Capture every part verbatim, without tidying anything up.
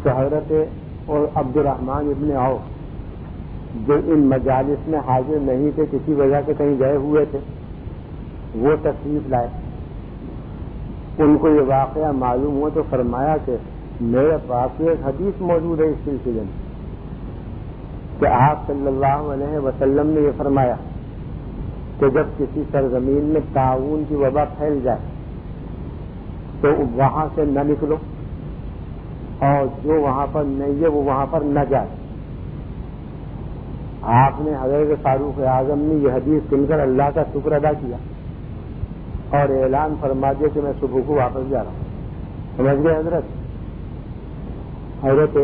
تو حضرت اور عبد الرحمن ابن عوف جو ان مجالس میں حاضر نہیں تھے، کسی وجہ سے کہیں گئے ہوئے تھے، وہ تشریف لائے. ان کو یہ واقعہ معلوم ہوا تو فرمایا کہ میرے پاس ایک حدیث موجود ہے اس سلسلے میں کہ آپ صلی اللہ علیہ وسلم نے یہ فرمایا کہ جب کسی سرزمین میں طاعون کی وبا پھیل جائے تو وہاں سے نہ نکلو، اور جو وہاں پر نہیں ہے وہ وہاں پر نہ جائے. آپ نے حضرت فاروق اعظم نے یہ حدیث سن کر اللہ کا شکر ادا کیا اور اعلان فرما دیا کہ میں صبح کو واپس جا رہا ہوں. سمجھ گئے حضرت؟ حضرت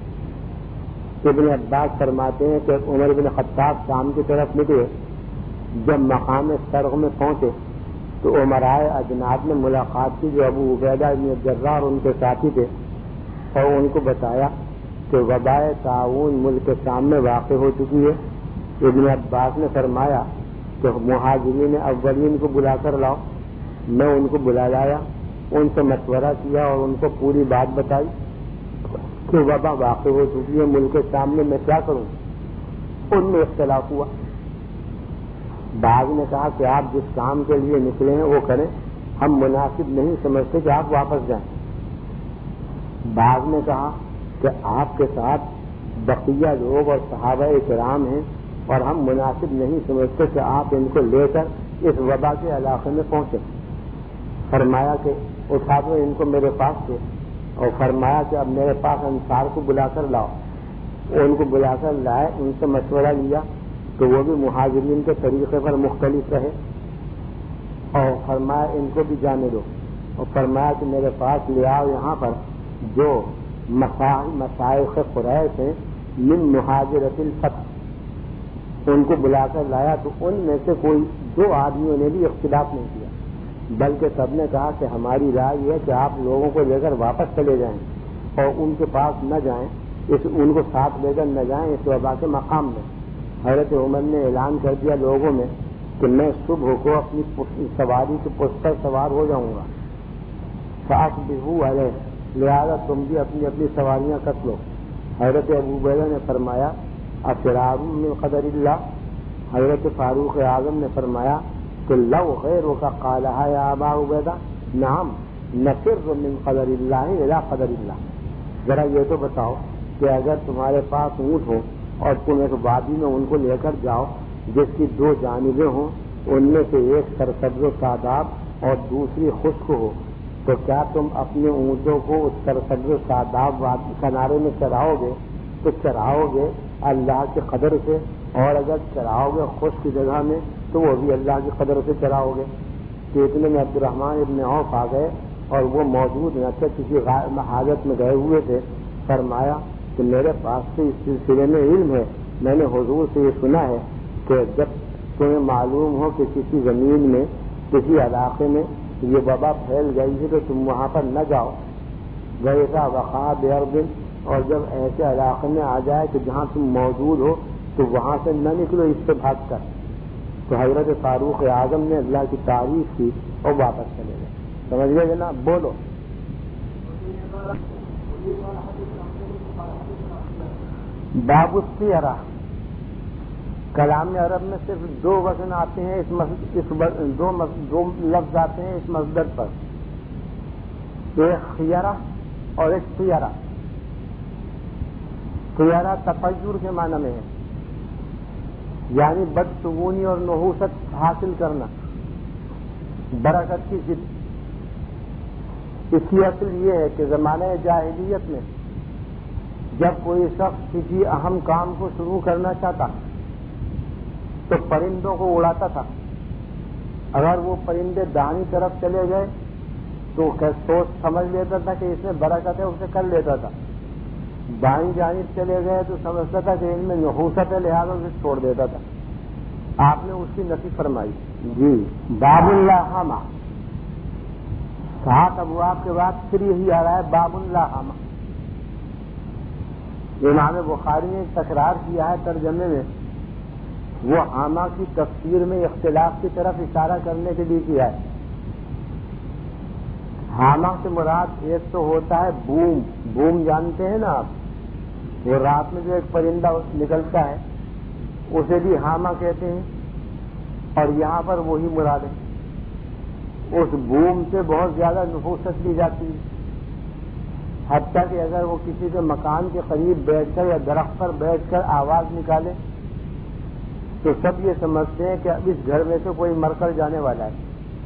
ابن عباس فرماتے ہیں کہ عمر بن خطاب شام کی طرف نکلے. جب مقام سرغ میں پہنچے تو عمرائے اجناد نے ملاقات کی جو ابو عبیدہ بن جراح اور ان کے ساتھی تھے، اور ان کو بتایا کہ وبائے طاعون ملک شام میں واقع ہو چکی ہے. ابن عباس نے فرمایا کہ مہاجرین اولین کو بلا کر لاؤ. میں ان کو بلا لایا، ان سے مشورہ کیا اور ان کو پوری بات بتائی کہ وبا واقع ہو چکی ہے ملک شام میں، میں کیا کروں. ان میں اختلاف ہوا. بعض نے کہا کہ آپ جس کام کے لیے نکلے ہیں وہ کریں، ہم مناسب نہیں سمجھتے کہ آپ واپس جائیں. بعض نے کہا کہ آپ کے ساتھ بقیہ لوگ اور صحابہ کرام ہیں اور ہم مناسب نہیں سمجھتے کہ آپ ان کو لے کر اس وبا کے علاقے میں پہنچے. فرمایا کہ اٹھا دو ان کو میرے پاس سے، اور فرمایا کہ اب میرے پاس انصار کو بلا کر لاؤ. ان کو بلا کر لائے، ان سے مشورہ لیا تو وہ بھی مہاجرین کے طریقے پر مختلف رہے، اور فرمایا ان کو بھی جانے دو، اور فرمایا کہ میرے پاس لے آؤ یہاں پر جو مشائخ قریش ہیں من مہاجرت الفتح. ان کو بلا کر لایا تو ان میں سے کوئی دو آدمیوں نے بھی اختلاف نہیں کیا، بلکہ سب نے کہا کہ ہماری رائے یہ ہے کہ آپ لوگوں کو لے کر واپس چلے جائیں اور ان کے پاس نہ جائیں، اس ان کو ساتھ لے کر نہ جائیں اس وبا کے مقام میں. حضرت عمر نے اعلان کر دیا لوگوں میں کہ میں صبح کو اپنی سواری کے پشت پر سوار ہو جاؤں گا. فاصبحوا علیہ، لہذا تم بھی اپنی اپنی سواریاں کس لو. حضرت ابو عبیدہ نے فرمایا افرار من قدر اللہ. حضرت فاروق اعظم نے فرمایا کہ لو غیرک قالها یا ابا عبیدہ نعم نفر من قدر اللہ الی قدر اللہ. ذرا یہ تو بتاؤ کہ اگر تمہارے پاس اونٹ ہو اور تم ایک وادی میں ان کو لے کر جاؤ جس کی دو جانبیں ہوں، ان میں سے ایک سرسبز و شاداب اور دوسری خشک ہو، تو کیا تم اپنے اونٹوں کو اس سرسبز و شاداب وادی کنارے میں چراؤ گے؟ تو چراؤ گے اللہ کی قدر سے، اور اگر چراؤ گے خشک جگہ میں تو وہ بھی اللہ کی قدر سے چراؤ گے. تو اتنے میں عبد الرحمن ابن عوف آ گئے اور وہ موجود نہ تھے، کسی حاجت میں گئے ہوئے تھے. فرمایا کہ میرے پاس سے اس سلسلے میں علم ہے، میں نے حضور سے یہ سنا ہے کہ جب تمہیں معلوم ہو کہ کسی زمین میں کسی علاقے میں یہ وبا پھیل گئی ہے تو تم وہاں پر نہ جاؤ. ویسا وقع بِأَرْضٍ، اور جب ایسے علاقے میں آ جائے کہ جہاں تم موجود ہو تو وہاں سے نہ نکلو اس سے بھاگ کر. تو حضرت فاروق اعظم نے اللہ کی تعریف کی اور واپس چلے گئے. سمجھ گئے جناب؟ بولو. باب السیرہ. کلام عرب میں صرف دو وزن آتے ہیں، اس اس دو دو لفظ آتے ہیں اس مصدر پر، ایک خیرہ اور ایک سیرہ. خیرہ تفجر کے معنی میں ہے، یعنی بدشگونی اور نحوست حاصل کرنا، برکت کی ضد. اس کی اصل یہ ہے کہ زمانہ جاہلیت میں جب کوئی شخص کسی اہم کام کو شروع کرنا چاہتا تو پرندوں کو اڑاتا تھا. اگر وہ پرندے دائیں طرف چلے گئے تو سوچ سمجھ لیتا تھا کہ اس میں برکت ہے، اسے کر لیتا تھا. بائیں جانب چلے گئے تو سمجھتا تھا کہ ان میں نحوست ہے، لہٰذا اسے چھوڑ دیتا تھا. آپ نے اس کی نفی فرمائی. جی باب اللاحامہ. سات ابواب کے بعد پھر یہی آ رہا ہے باب اللاحامہ. امام بخاری نے تکرار کیا ہے ترجمے میں، وہ حامہ کی تفسیر میں اختلاف کی طرف اشارہ کرنے کے لیے کیا ہے. حامہ سے مراد ایک تو ہوتا ہے بوم، بوم جانتے ہیں نا آپ، وہ رات میں جو ایک پرندہ نکلتا ہے اسے بھی حامہ کہتے ہیں، اور یہاں پر وہی مراد ہے۔ اس بوم سے بہت زیادہ نفوست لی جاتی ہے، حتیٰ کہ اگر وہ کسی کے مکان کے قریب بیٹھ کر یا درخت پر بیٹھ کر آواز نکالے تو سب یہ سمجھتے ہیں کہ اب اس گھر میں سے کوئی مر کر جانے والا ہے۔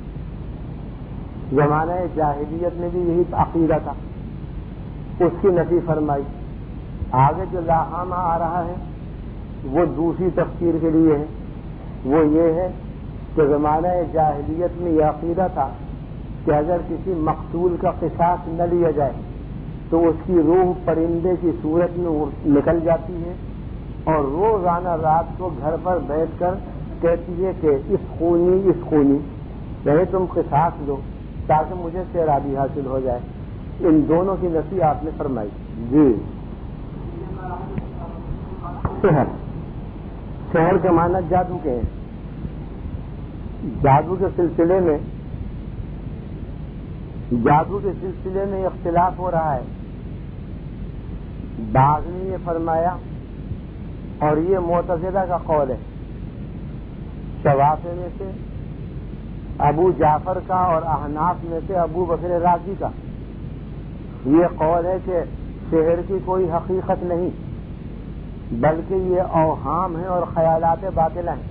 زمانہ جاہلیت میں بھی یہی عقیدہ تھا، اس کی نفی فرمائی۔ آگے جو لاحامہ آ رہا ہے وہ دوسری تفسیر کے لیے ہے، وہ یہ ہے کہ زمانہ جاہلیت میں یہ عقیدہ تھا کہ اگر کسی مقتول کا قصاص نہ لیا جائے تو اس کی روح پرندے کی صورت میں نکل جاتی ہے اور روزانہ رات کو گھر پر بیٹھ کر کہتی ہے کہ اس خونی اس خونی یعنی تم قصاص لو تاکہ مجھے سیرابی حاصل ہو جائے۔ ان دونوں کی نفی آپ نے فرمائی۔ جی سحر، سحر کے معنی جادو کے ہیں۔ جادو کے سلسلے میں جادو کے سلسلے میں اختلاف ہو رہا ہے۔ بعض نے یہ فرمایا اور یہ معتزلہ کا قول ہے، شوافع میں سے ابو جعفر کا اور احناف میں سے ابو بکر رازی کا یہ قول ہے کہ سحر کی کوئی حقیقت نہیں بلکہ یہ اوہام ہیں اور خیالات باطلہ ہیں۔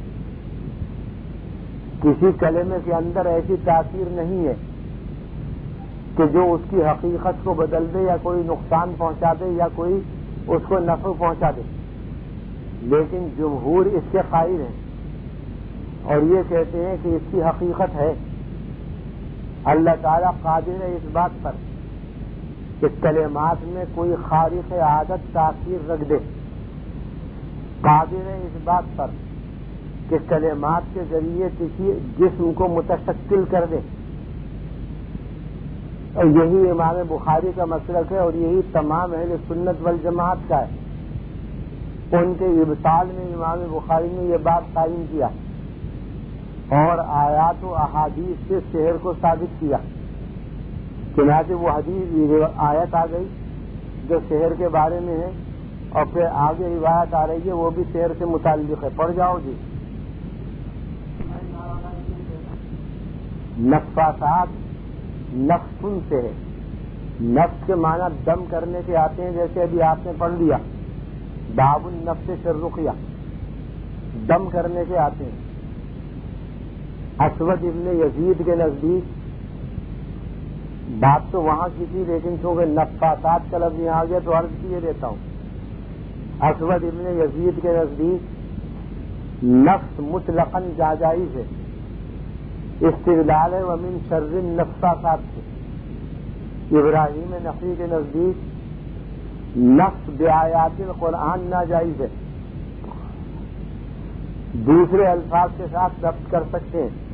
کسی کلمے کے اندر ایسی تاثیر نہیں ہے کہ جو اس کی حقیقت کو بدل دے یا کوئی نقصان پہنچا دے یا کوئی اس کو نفع پہنچا دے، لیکن جمہور اس کے قائل ہیں اور یہ کہتے ہیں کہ اس کی حقیقت ہے۔ اللہ تعالیٰ قادر ہے اس بات پر کہ کلمات میں کوئی خارق عادت تاثیر رکھ دے، قادر ہے اس بات پر کہ کلمات کے ذریعے کسی جسم کو متشکل کر دے، اور یہی امام بخاری کا مسلک ہے اور یہی تمام اہل سنت والجماعت کا ہے۔ ان کے ابطال میں امام بخاری نے یہ بات قائم کیا اور آیات و احادیث سے سحر کو ثابت کیا۔ چنانچہ وہ حدیث آیت آ گئی جو سحر کے بارے میں ہے اور پھر آگے روایت آ رہی ہے وہ بھی سحر سے متعلق ہے، پڑھ جاؤ جی۔ نفاسات نفسن سے ہے، نفس کے معنی دم کرنے کے آتے ہیں، جیسے ابھی آپ نے پڑھ لیا باب النفس فی الرقیہ، دم کرنے کے آتے ہیں۔ اسود ابن یزید کے نزدیک بات تو وہاں کی تھی لیکن چونکہ نفاسات کا لفظ یہاں آ گیا تو عرض کیے دیتا ہوں۔ اسود ابن یزید کے نزدیک نفس مطلقاً جائز ہے، استدلال ہے ومن شر النفاسات سے۔ ابراہیم نقی کے نزدیک نفس بآیات القرآن ناجائز ہے، دوسرے الفاظ کے ساتھ ضبط کر سکتے ہیں،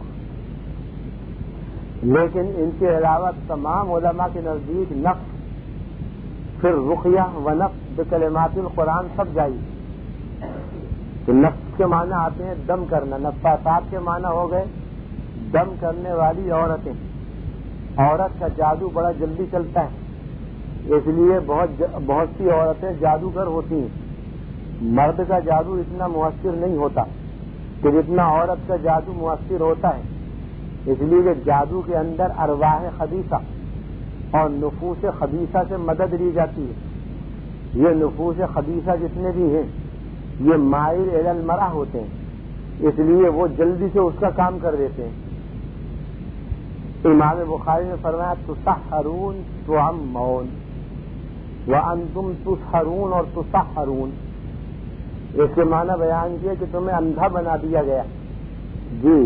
لیکن ان کے علاوہ تمام علماء کے نزدیک نفس پھر رقیہ و نفس بکلمات القرآن سب جائز۔ تو نفس کے معنی آتے ہیں دم کرنا، نفاسات کے معنی ہو گئے دم کرنے والی عورتیں۔ عورت کا جادو بڑا جلدی چلتا ہے، اس لیے بہت بہت سی عورتیں جادوگر ہوتی ہیں۔ مرد کا جادو اتنا مؤثر نہیں ہوتا کہ جتنا عورت کا جادو مؤثر ہوتا ہے، اس لیے کہ جادو کے اندر ارواح خبیثہ اور نفوس خبیثہ سے مدد لی جاتی ہے۔ یہ نفوس خبیثہ جتنے بھی ہیں یہ مائل الی المرأہ ہوتے ہیں، اس لیے وہ جلدی سے اس کا کام کر دیتے ہیں۔ امام بخاری نے فرمایا تسحرون تعمون وانتم تسحرون اور تسحرون، اس کے معنی بیان کیا کہ تمہیں اندھا بنا دیا گیا۔ جی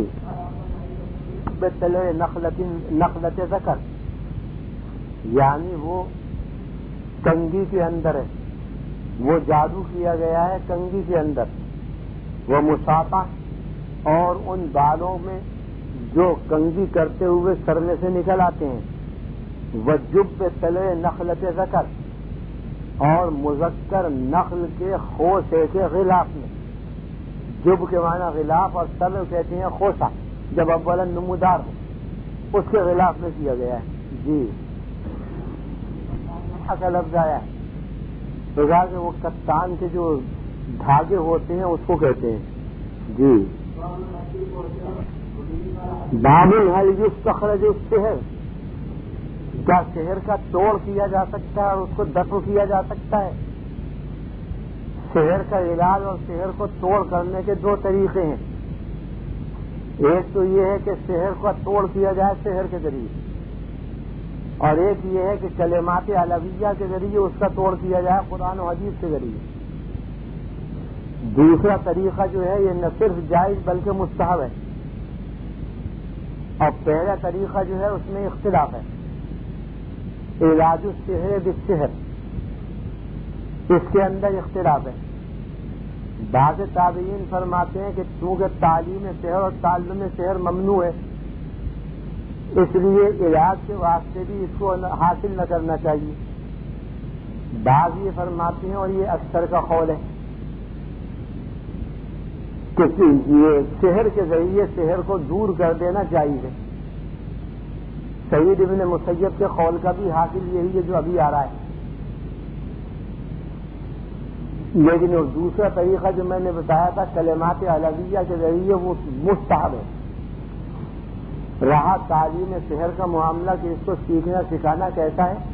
بتلے نخلت نخلت ذکر، یعنی وہ کنگھی کے اندر ہے، وہ جادو کیا گیا ہے کنگھی کے اندر، وہ مساطہ اور ان بالوں میں جو کنگھی کرتے ہوئے سر میں سے نکل آتے ہیں، وجب تلے نخلت ذکر، اور مذکر نخل کے خوسے کے غلاف میں، جب کے معنی غلاف اور سر کہتے ہیں خوسا جب اولا نمودار ہو، اس کے غلاف میں کیا گیا ہے۔ جی کا لفظ آیا ہے تو کہا کہ وہ کتان کے جو دھاگے ہوتے ہیں اس کو کہتے ہیں. جی باب الحل یستخرج السحر، کیا شہر کا توڑ کیا جا سکتا ہے اور اس کو دفع کیا جا سکتا ہے؟ شہر کا علاج اور شہر کو توڑ کرنے کے دو طریقے ہیں. ایک تو یہ ہے کہ شہر کا توڑ کیا جائے شہر کے ذریعے، اور ایک یہ ہے کہ کلمات علویہ کے ذریعے اس کا توڑ کیا جائے قرآن و حدیث کے ذریعے. دوسرا طریقہ جو ہے یہ نہ صرف جائز بلکہ مستحب ہے، اور پہلا طریقہ جو ہے اس میں اختلاف ہے. علاج السحر بالسحر، اس کے اندر اختلاف ہے. بعض تابعین فرماتے ہیں کہ چونکہ تعلیم سحر اور تعلم سحر ممنوع ہے، اس لیے علاج کے واسطے بھی اس کو حاصل نہ کرنا چاہیے. بعض یہ فرماتے ہیں اور یہ اکثر کا قول ہے کہ یہ سحر کے ذریعے سحر کو دور کر دینا چاہیے. سعید ابن مسیب کے قول کا بھی حاصل یہی ہے جو ابھی آ رہا ہے. لیکن وہ دوسرا طریقہ جو میں نے بتایا تھا کلمات علویہ کے ذریعے وہ مستحب ہے. رہا تعلیم سحر کا معاملہ کہ اس کو سیکھنا سکھانا کیسا ہے،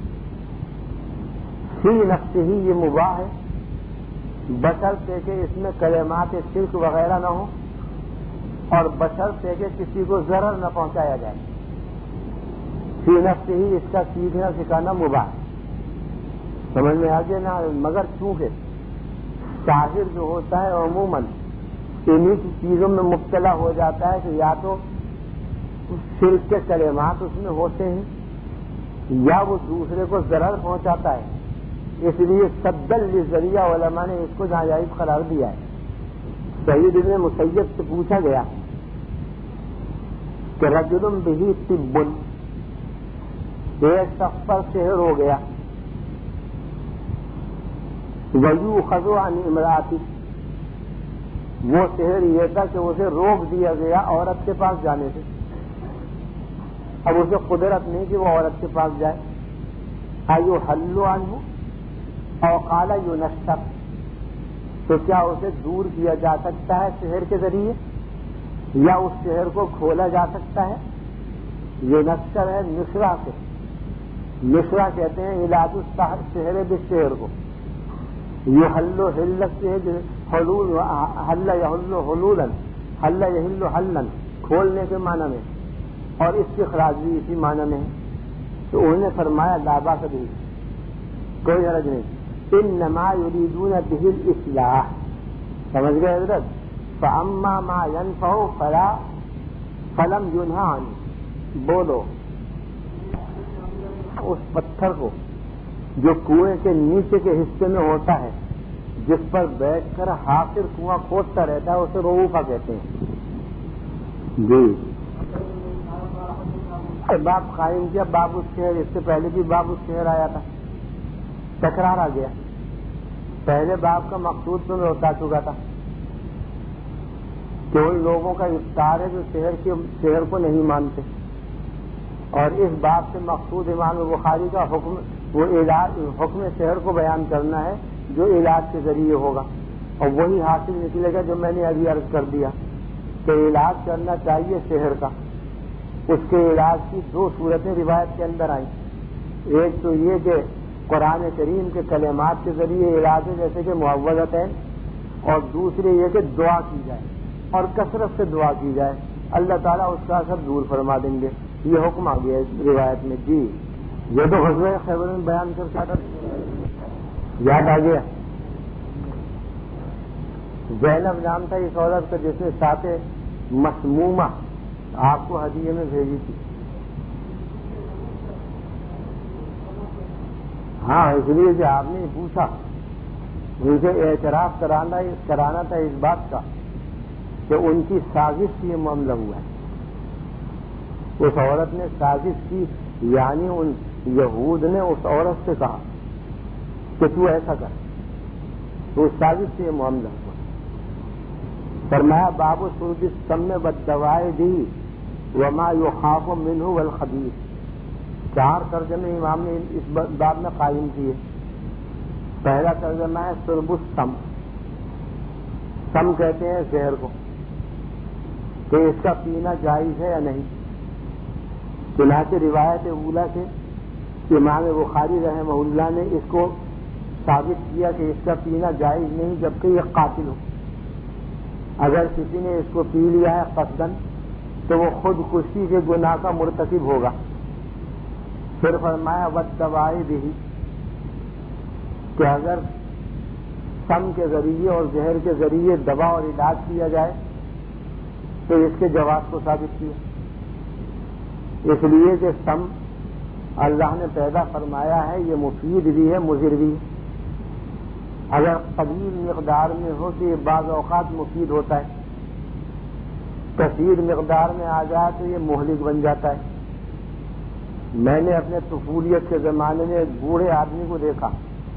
فی نفسہ ہی یہ مباح ہے، بشرطے کہ اس میں کلمات شرک وغیرہ نہ ہو اور بشرطے کہ کسی کو ضرر نہ پہنچایا جائے. فی نفسہ ہی اس کا سیکھنا سکھانا مباح ہے. سمجھ میں آ گیا نا؟ مگر چونکہ ساحر جو ہوتا ہے عموماً انہی کی چیزوں میں مبتلا ہو جاتا ہے کہ یا تو شرک کے کلمات اس میں ہوتے ہیں یا وہ دوسرے کو ضرر پہنچاتا ہے. اس لیے سدل للذریعہ علماء نے اس کو ناجائز قرار دیا ہے. سعید ابن مسیب سے پوچھا گیا کہ رجل بہ طب، ایک شخص پر سحر ہو گیا، ویؤخذ عن امرأتہ، وہ سحر یہ تھا کہ اسے روک دیا گیا عورت کے پاس جانے سے. اب اسے قدرت نہیں کہ وہ عورت کے پاس جائے. ایحل عنہ او قال ینشر، تو کیا اسے دور کیا جا سکتا ہے سحر کے ذریعے یا اس سحر کو کھولا جا سکتا ہے؟ ینشر ہے نشرہ سے، نشرہ کہتے ہیں علاج السحر بالسحر کو. یحل حلت سے حلول، حل یحل حلولا، حل یحل حلا، کھولنے کے معنی میں، اور اس کی خراج بھی اسی معنی میں ہے. تو انہوں نے فرمایا لا باس بھی، کوئی حرج نہیں. انما یریدون به الاصلاح، سمجھ گئے حضرت؟ فاما ما ينفع فلا فلم ينهى عنه. بولو اس پتھر کو جو کنویں کے نیچے کے حصے میں ہوتا ہے، جس پر بیٹھ کر حافر کنواں کھودتا رہتا ہے، اسے روفا کہتے ہیں. جی باب قائم کیا باب السحر، اس سے پہلے بھی باب السحر آیا تھا، تکرار آ گیا. پہلے باب کا مقصود تو میں بتا چکا تھا کہ ان لوگوں کا افطار ہے جو شہر کے شہر کو نہیں مانتے، اور اس باب سے مقصود امام بخاری کا حکم وہ علاج حکم شہر کو بیان کرنا ہے جو علاج کے ذریعے ہوگا، اور وہی حاصل نکلے گا جو میں نے ابھی عرض کر دیا کہ علاج کرنا چاہیے شہر کا. اس کے علاج کی دو صورتیں روایت کے اندر آئیں. ایک تو یہ کہ قرآن کریم کے کلمات کے ذریعے علاج ہے جیسے کہ معوذتین، اور دوسرے یہ کہ دعا کی جائے اور کثرت سے دعا کی جائے، اللہ تعالیٰ اس کا اثر دور فرما دیں گے. یہ حکم آ گیا روایت میں. جی یہ تو غزوہ خیبر میں بیان کر سکتا یاد آ گیا. زینب نام تھا اس عورت کا جس نے ساتھ مسمومہ آپ کو ہدیے میں بھیجی تھی. ہاں اس لیے کہ آپ نے پوچھا، مجھے اعتراف کرانا کرانا تھا اس بات کا کہ ان کی سازش سے یہ معاملہ ہوا ہے. اس عورت نے سازش کی، یعنی ان یہود نے اس عورت سے کہا کہ تو ایسا کر، تو اس سازش سے یہ معاملہ ہوا. فرمایا باب سرد السم والدواء دی وما يخاف منه والخبيث. چار ترجمے امام نے اس باب میں قائم کیے. پہلا ترجمہ ہے شرب السم. سم کہتے ہیں زہر کو، کہ اس کا پینا جائز ہے یا نہیں. چنانچہ روایت اولا سے امام بخاری رحمہ اللہ نے اس کو ثابت کیا کہ اس کا پینا جائز نہیں جبکہ یہ قاتل ہو. اگر کسی نے اس کو پی لیا ہے قصدن تو وہ خود کشی کے گناہ کا مرتکب ہوگا. پھر فرمایا والدوائی بھی، کہ اگر سم کے ذریعے اور زہر کے ذریعے دوا اور علاج کیا جائے تو اس کے جواز کو ثابت کیا. اس لیے کہ سم اللہ نے پیدا فرمایا ہے، یہ مفید بھی ہے مضر بھی ہے. اگر قلیل مقدار میں ہو تو یہ بعض اوقات مفید ہوتا ہے، کثیر مقدار میں آ جائے تو یہ مہلک بن جاتا ہے. میں نے اپنے طفولیت کے زمانے میں ایک بوڑھے آدمی کو دیکھا،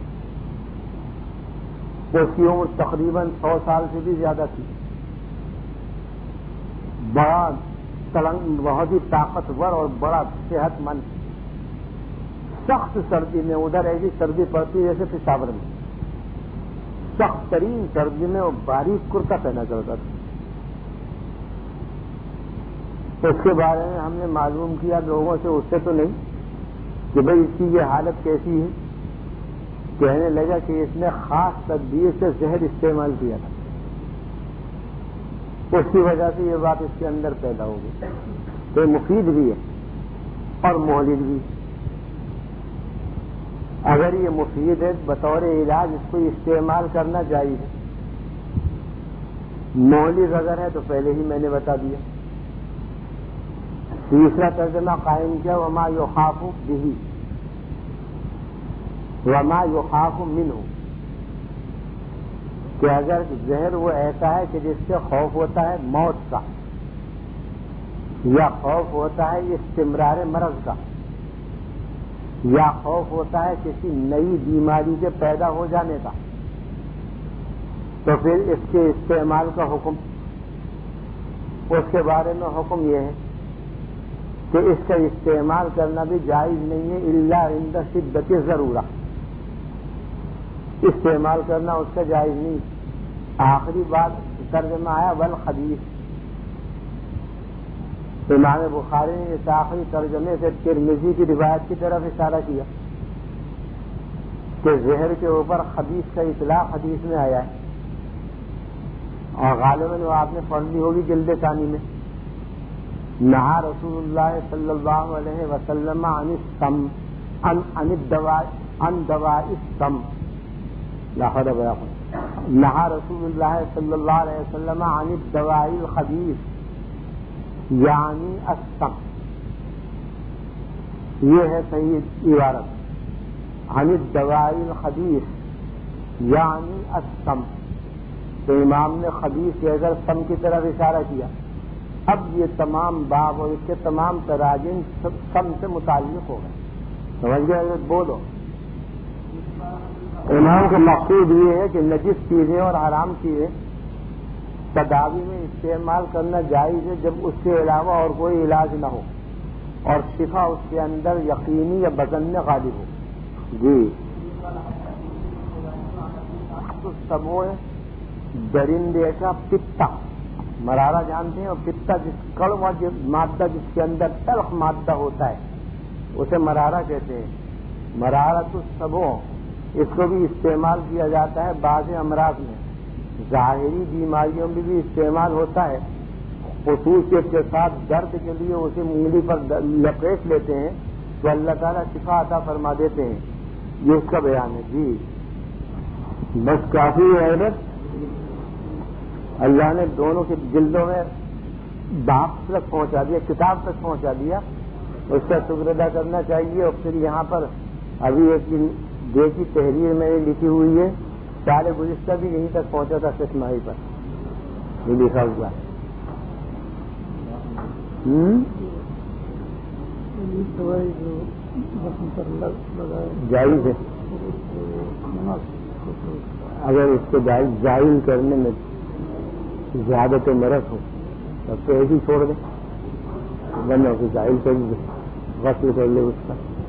اس کی عمر تقریباً سو سال سے بھی زیادہ تھی. بڑا تلنگ، بہت ہی طاقتور اور بڑا صحت مند. سخت سردی میں، ادھر ایسی سردی پڑتی جیسے پشاور میں، سخت ترین سردی میں وہ باریک کرتا پہنا کرتا تھا. اس کے بارے میں ہم نے معلوم کیا لوگوں سے، اس سے تو نہیں، کہ بھئی اس کی یہ حالت کیسی ہے. کہنے لگا کہ اس نے خاص تدبیر سے زہر استعمال کیا تھا، اس کی وجہ سے یہ بات اس کے اندر پیدا ہو گئی. تو مفید بھی ہے اور مہلک بھی. اگر یہ مفید ہے بطور علاج اس کو استعمال کرنا جائز ہے. مہلک اگر ہے تو پہلے ہی میں نے بتا دیا. تیسرا ترجمہ قائم کیا وما یخاف بہ، وما یخاف منہ، کہ اگر زہر وہ ایسا ہے کہ جس سے خوف ہوتا ہے موت کا، یا خوف ہوتا ہے استمرار مرض کا، یا خوف ہوتا ہے کسی نئی بیماری کے پیدا ہو جانے کا، تو پھر اس کے استعمال کا حکم، اس کے بارے میں حکم یہ ہے کہ اس کا استعمال کرنا بھی جائز نہیں ہے الا عند شدت ضرورہ. استعمال کرنا اس کا جائز نہیں. آخری بات ترجمہ آیا والخبیث. امام بخاری نے اس آخری ترجمے سے ترمذی کی روایت کی طرف اشارہ کیا کہ زہر کے اوپر خبیث کا اطلاق حدیث میں آیا ہے، اور غالباً وہ آپ نے پڑھ لی ہوگی جلد ثانی میں. نہا رسول اللہ صلی اللہ علیہ وسلم عن السم عن عن الدواء عن دواء السم. نہا رسول اللہ صلی اللہ علیہ وسلم عن الدواء الخبیث یعنی السم. یہ ہے صحیح عبارت، عن الدواء الخبیث یعنی السم. تو امام نے خبیث کہہ کر سم کی طرف اشارہ کیا. اب یہ تمام باب اور اس کے تمام تراجم سم سے متعلق ہو گئے. سمجھ گئے؟ بولو. امام کا مقصود یہ ہے کہ نجس چیزیں اور حرام چیزیں تداوی میں استعمال کرنا جائز ہے جب اس کے علاوہ اور کوئی علاج نہ ہو اور شفا اس کے اندر یقینی یا بزن میں غالب ہو. جی تو سب وہ درندے کا پتا، مرارا جانتے ہیں، اور پتا جس کڑوا مادہ جس کے اندر تلخ مادہ ہوتا ہے اسے مرارا کہتے ہیں. مرارت السبو، اس کو بھی استعمال کیا جاتا ہے بعض امراض میں. ظاہری بیماریوں میں بھی استعمال ہوتا ہے. خصوصیت کے ساتھ درد کے لیے اسے انگلی پر لپیٹ لیتے ہیں تو اللہ تعالیٰ شفا عطا فرما دیتے ہیں. یہ اس کا بیان ہے. جی بس کافی ہے. اللہ نے دونوں کی جلدوں میں باپ تک پہنچا دیا، کتاب تک پہنچا دیا، اس کا شکر ادا کرنا چاہیے. اور پھر یہاں پر ابھی ایک دیکھی تحریر میں لکھی ہوئی ہے، سال گزشتہ بھی یہیں تک پہنچا تھا ششماہی پر یہ لکھا ہوا ہے. جائز ہے اگر اس کو جائز کرنے میں زیادہ تو مرض ہو تب تو ایسے ہی چھوڑ دیں، ورنہ اسے جائز کر دے، غسل کر لے اس کا.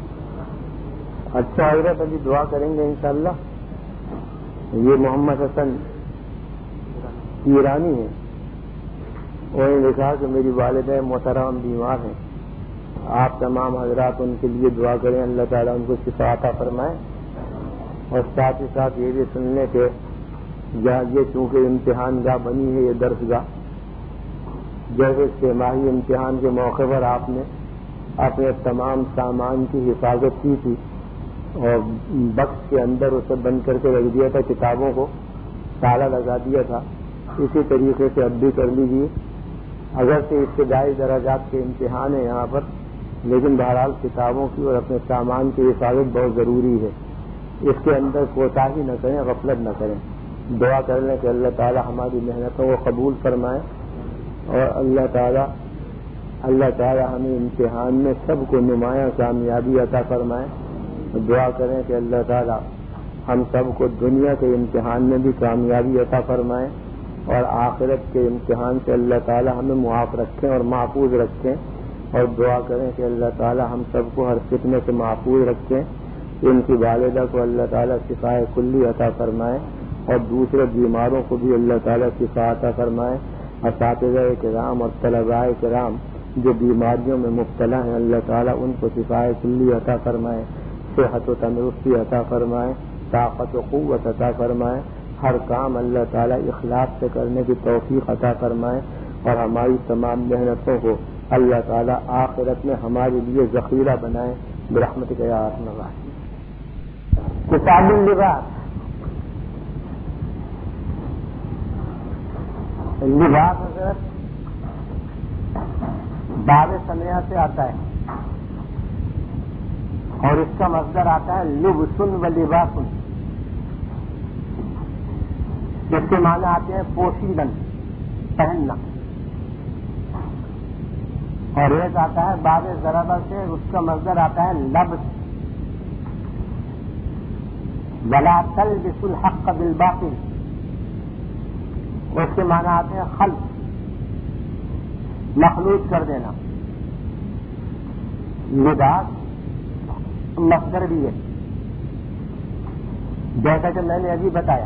اچھا حضرت ابھی دعا کریں گے انشاءاللہ. یہ محمد حسن ایرانی ہے. انہوں نے لکھا کہ میری والدہ محترم بیمار ہیں, آپ تمام حضرات ان کے لیے دعا کریں, اللہ تعالیٰ ان کو شفا عطا فرمائے. اور ساتھ ہی ساتھ یہ بھی سن لیں کہ یہ چونکہ امتحان گاہ بنی ہے, یہ درس گاہ, جیسے چھ ماہی امتحان کے موقع پر آپ نے اپنے تمام سامان کی حفاظت کی تھی اور بکس کے اندر اسے بند کر کے رکھ دیا تھا, کتابوں کو تالا لگا دیا تھا, اسی طریقے سے اب بھی کر لیجیے. اگرچہ ابتدائی درجات کے امتحان ہیں یہاں پر, لیکن بہرحال کتابوں کی اور اپنے سامان کی حفاظت بہت ضروری ہے. اس کے اندر کوتاہی نہ کریں, غفلت نہ کریں. دعا کر لیں کہ اللہ تعالیٰ ہماری محنتوں کو قبول فرمائے اور اللہ تعالیٰ اللہ تعالیٰ ہمیں امتحان میں سب کو نمایاں کامیابی عطا فرمائے. دعا کریں کہ اللہ تعالیٰ ہم سب کو دنیا کے امتحان میں بھی کامیابی عطا فرمائے اور آخرت کے امتحان سے اللہ تعالیٰ ہمیں معاف رکھیں اور محفوظ رکھیں. اور دعا کریں کہ اللہ تعالیٰ ہم سب کو ہر فتنے سے محفوظ رکھیں. ان کی والدہ کو اللہ تعالیٰ شفائے کلی عطا فرمائے اور دوسرے بیماروں کو بھی اللہ تعالیٰ شفا عطا فرمائے. اساتذہ کرام اور طلباء کرام جو بیماریوں میں مبتلا ہیں, اللہ تعالیٰ ان کو شفائے کلی عطا فرمائے, صحت و تندرستی عطا فرمائے, طاقت و قوت عطا فرمائے. ہر کام اللہ تعالیٰ اخلاص سے کرنے کی توفیق عطا فرمائے اور ہماری تمام محنتوں کو اللہ تعالیٰ آخرت میں ہمارے لیے ذخیرہ بنائے برحمتک یا ارحم الراحمین. کتاب اللباس. لباس حضرت باب سمیہ سے آتا ہے اور اس کا مصدر آتا ہے لبسن و لباسن. اس کے معنی آتے ہیں پوشیدن, پہننا. اور ایک آتا ہے باب ضربہ سے, اس کا مصدر آتا ہے لبس. ولا تلبسوا الحق بالباطل, اس کے معنی آتے ہیں خلط, مخلوط کر دینا. لباس مصدر بھی ہے جیسا کہ میں نے ابھی بتایا,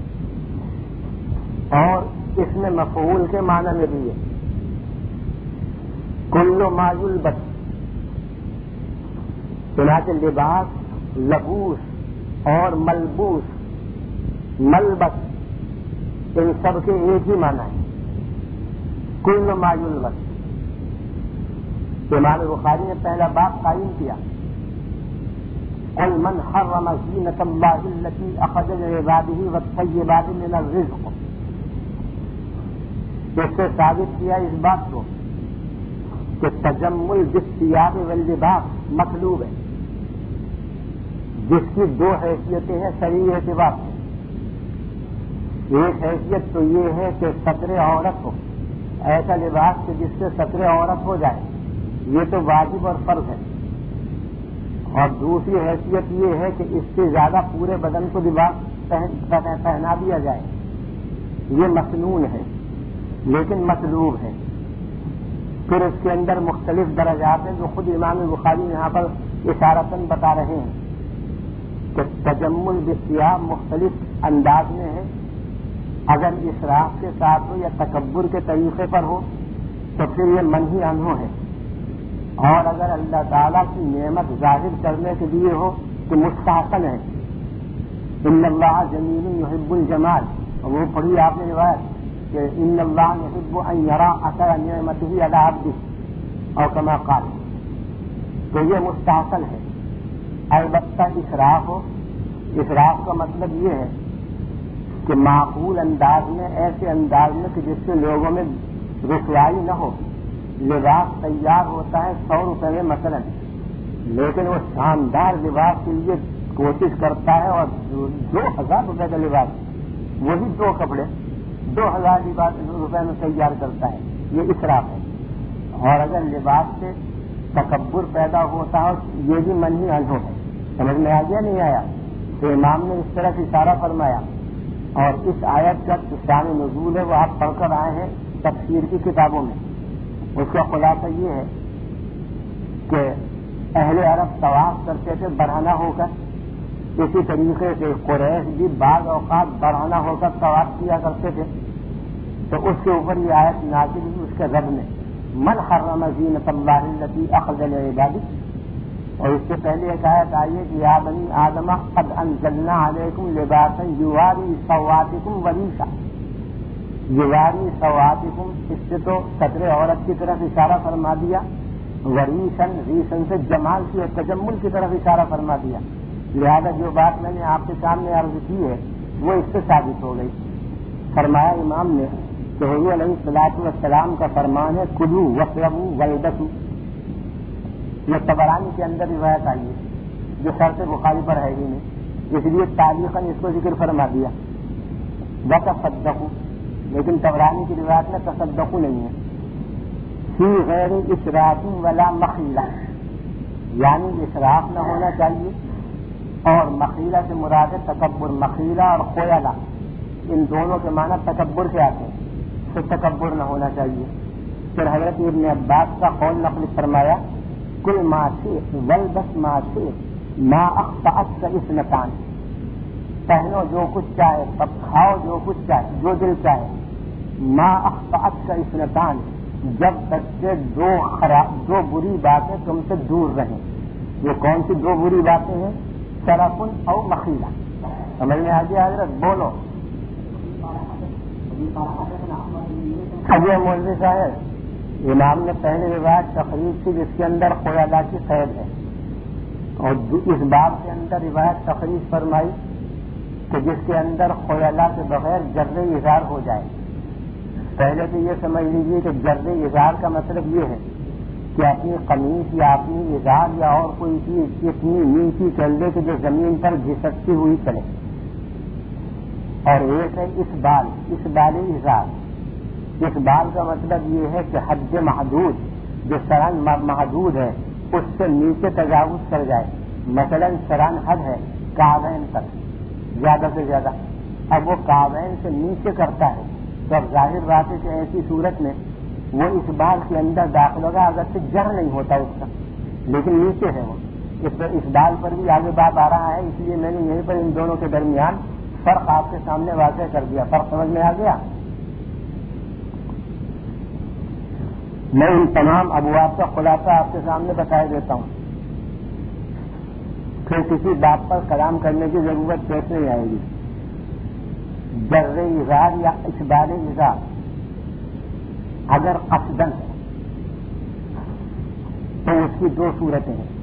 اور اس میں مفعول کے معنی میں بھی ہے. کل ما یلبس, چنانچہ لباس, لبوس اور ملبوس, ملبس, ان سب کے ایک ہی معنی ہے. کل ما یلبس. امام بخاری نے پہلا باب قائم کیا, قل من حرم زینۃ اللہ التی اخرج لعبادہ والطیبات من الرزق. اس سے ثابت کیا اس بات کو کہ تجمل بالثیاب واللباس مطلوب ہے, جس کی دو حیثیتیں ہیں شرعی اعتبار سے. ایک حیثیت تو یہ ہے کہ ستر عورت ہو, ایسا لباس کہ جس سے ستر عورت ہو جائے, یہ تو واجب اور فرض ہے. اور دوسری حیثیت یہ ہے کہ اس سے زیادہ پورے بدن کو لباس پہنا دیا جائے. یہ مسنون ہے لیکن مطلوب ہے. پھر اس کے اندر مختلف درجات ہیں جو خود امام بخاری یہاں پر اشارتاً بتا رہے ہیں کہ تجمل بالثیاب مختلف انداز میں ہے. اگر اسراف کے ساتھ ہو یا تکبر کے طریقے پر ہو تو پھر یہ منہی عنہ ہے. اور اگر اللہ تعالیٰ کی نعمت ظاہر کرنے کے لیے ہو تو مستحسن ہے. ان اللہ جمیل یحب الجمال, وہ پڑھی آپ نے روایت کہ ان اللہ یحب ان یرا اثر نعمتہ علی عبدہ, اور کما قال, تو یہ مستحسن ہے. البتہ اسراف ہو, اسراف کا مطلب یہ ہے کہ معقول انداز میں, ایسے انداز میں کہ جس سے لوگوں میں رسوائی نہ ہو. لباس تیار ہوتا ہے سو روپے میں مثلا, لیکن وہ شاندار لباس کے لیے کوشش کرتا ہے اور دو ہزار روپے کا لباس, وہی دو کپڑے دو ہزار روپے میں تیار کرتا ہے. یہ اسراف ہے. اور اگر لباس سے تکبر پیدا ہوتا ہے یہ بھی منہی عنہ ہے. سمجھ میں آ گیا نہیں آیا؟ تو امام نے اس طرح سے اشارہ فرمایا. اور اس آیت کا شان نزول ہے وہ آپ پڑھ کر آئے ہیں تفسیر کی کتابوں میں. اس کا خلاصہ یہ ہے کہ اہل عرب طواف کرتے تھے برہنہ ہو کر، اسی طریقے سے قریش بھی بعض اوقات برہنہ ہو کر طواف کیا کرتے تھے، تو اس کے اوپر یہ آیت نازل ہوئی اس کے رب نے، من حرم زینت اللہ التی اخرج لعبادہ. اور اس سے پہلے ایک آیت آئی ہے کہ یا بنی آدم قد انزلنا علیکم لباسا یواری سواتکم وریشا. یواری سواتکم، اس سے تو سطر عورت کی طرف اشارہ فرما دیا، وریشن ریشن سے جمال کی اور تجمل کی طرف اشارہ فرما دیا. لہذا جو بات میں نے آپ کے سامنے عرض کی ہے وہ اس سے ثابت ہو گئی. فرمایا امام نے کہ حضور علیہ الصلوۃ والسلام کا فرمان ہے کلو واشربوا والبسوا. یہ طبرانی کے اندر روایت آئی ہے جو شرط بخاری پر ہے ہی نہیں، اس لیے تاریخاً اس کو ذکر فرما دیا. وتصدقوا، لیکن طبرانی کی روایت میں تصدقوا نہیں ہے. فی غیر اسراف ولا مخیلہ، یعنی اسراف نہ ہونا چاہیے، اور مخیلہ سے مراد ہے تکبر. مخیلہ اور خیلہ ان دونوں کے معنی تکبر کے آتے ہیں، تو تکبر نہ ہونا چاہیے. پھر حضرت ابن عباس کا قول نقل فرمایا کل ما شئت والبس ما شئت ما اخطأتک اثنتان. پہنو جو کچھ چاہے، کھاؤ جو کچھ چاہے، جو دل چاہے. ما اخطأتک اثنتان، جب تک کہ دو خراب دو بری باتیں تم سے دور رہیں. یہ کون سی دو بری باتیں ہیں؟ شرف او مخیلہ. سمجھ میں آ گیا حضرت؟ بولو. اجے مولوی صاحب، امام نے پہلے روایت تقریب کی جس کے اندر خیالہ کی قید ہے، اور اس باب کے اندر روایت تقریب فرمائی کہ جس کے اندر خیالہ کے بغیر جر اظہار ہو جائے. پہلے تو یہ سمجھ لیجیے کہ جر اظہار کا مطلب یہ ہے کہ اپنی قمیص یا اپنی اظہار یا اور کوئی چیز اتنی نیچی چل دے کہ جو زمین پر گھسکتی ہوئی چلے. اور ایک ہے اس بال اس بال اظہار. اس بال کا مطلب یہ ہے کہ حد محدود، جو سران محدود ہے اس سے نیچے تجاوز کر جائے. مثلا سران حد ہے کعبین تک زیادہ سے زیادہ، اب وہ کعبین سے نیچے کرتا ہے تو اب ظاہر بات ہے کہ ایسی صورت میں وہ اس بال کے اندر داخل ہوگا، اگر سے جر نہیں ہوتا اس کا، لیکن نیچے ہے وہ. اس پر اس بال پر بھی آگے بات آ رہا ہے، اس لیے میں نے یہیں پر ان دونوں کے درمیان فرق آپ کے سامنے واضح کر دیا. فرق سمجھ میں آ گیا؟ میں ان تمام ابواب کا خلاصہ آپ کے سامنے بتایا دیتا ہوں، پھر کسی بات پر کلام کرنے کی ضرورت پیش نہیں آئے گی. جر اظہار یا اسبال اظہار اگر قصدن ہے تو اس کی دو صورتیں ہیں.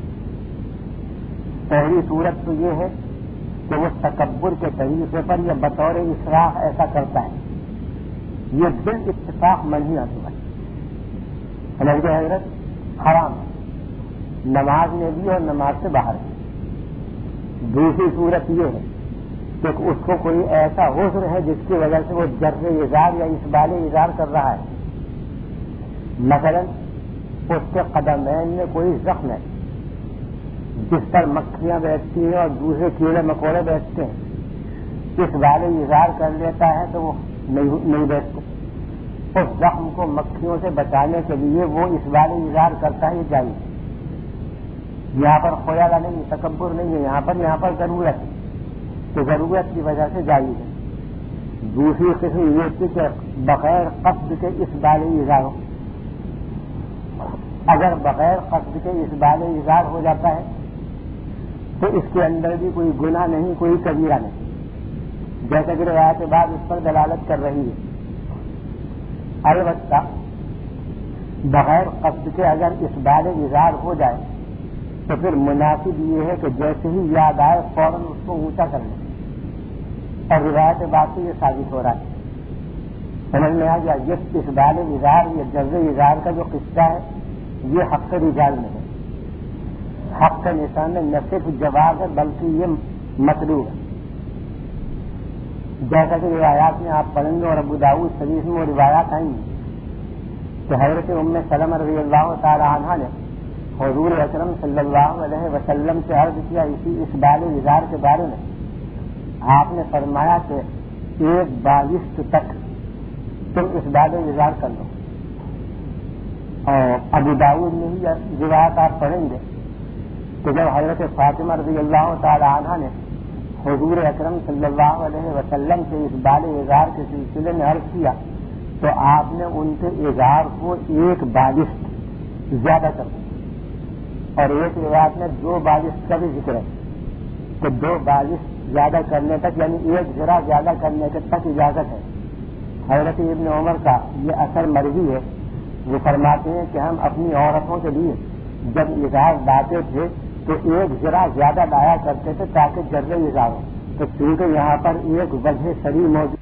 پہلی صورت تو یہ ہے کہ وہ تکبر کے طریقے پر یا بطور اسراف ایسا کرتا ہے، یہ بال اتفاق منہی ہے. سمجھ گئے حضرت؟ حرام نماز میں بھی اور نماز سے باہر بھی. دوسری صورت یہ ہے کہ اس کو کوئی ایسا عذر ہے جس کی وجہ سے وہ جر اظہار یا اسبال اظہار کر رہا ہے. مثلا اس کے قدمین میں کوئی زخم ہے جس پر مکھیاں بیٹھتی ہیں اور دوسرے کیڑے مکوڑے بیٹھتے ہیں، اس والے اظہار کر لیتا ہے تو وہ نہیں بیٹھتے. اس زخم کو مکھیوں سے بچانے کے لیے وہ اس والے اظہار کرتا ہے جائز. یہاں پر خیالہ نہیں، تکبر نہیں ہے، یہاں پر یہاں پر ضرورت ہے تو ضرورت کی وجہ سے جائز ہے. دوسری قسم یہ تھی کہ بغیر قصد کے اس والے اظہار ہو. اگر بغیر قصد کے اس والے اظہار ہو جاتا ہے تو اس کے اندر بھی کوئی گناہ نہیں، کوئی کبیرہ نہیں، جیسا کہ روایت بعد اس پر دلالت کر رہی ہے. البتہ بغیر قصد کے اگر اس بال اظہار ہو جائے تو پھر مناسب یہ ہے کہ جیسے ہی یاد آئے فوراً اس کو اونچا کر لیں. اور روایت بات سے یہ ثابت ہو رہا ہے. سمجھ میں آ گیا؟ جس اس بال اظہار یا جز اظہار کا جو قصہ ہے یہ حق رجال میں ہے. حق کا نشان نہ صرف جواب ہے بلکہ یہ مطلوب ہے. جیسا کہ روایات میں آپ پڑھیں گے اور ابو داؤد شریف میں وہ روایات آئیں گی کہ حضرت ام سلمہ رضی اللہ تعالی عنہا نے حضور اکرم صلی اللہ علیہ وسلم سے عرض کیا اسی اس بال اظہار کے بارے میں. آپ نے فرمایا کہ ایک بالشت تک تم اس بال اظہار کر لو. اور ابو داؤد میں ہی روایت آپ پڑھیں گے تو جب حضرت فاطمہ رضی اللہ تعالی عنہ نے حضور اکرم صلی اللہ علیہ وسلم سے اس بال اظہار کے سلسلے میں عرض کیا تو آپ نے ان کے اظہار کو ایک بالشت زیادہ کر دیا، اور ایک روایت میں دو بالشت کا بھی ذکر ہے، تو دو بالشت زیادہ کرنے تک یعنی ایک ذرا زیادہ کرنے تک اجازت ہے۔ حضرت ابن عمر کا یہ اثر مرضی ہے، وہ فرماتے ہیں کہ ہم اپنی عورتوں کے لیے جب اظہار لاتے تھے تو ایک ذرا زیادہ لایا کرتے تھے تاکہ جرے اظہار ہو، تو چونکہ یہاں پر ایک وجہ شرعی موجود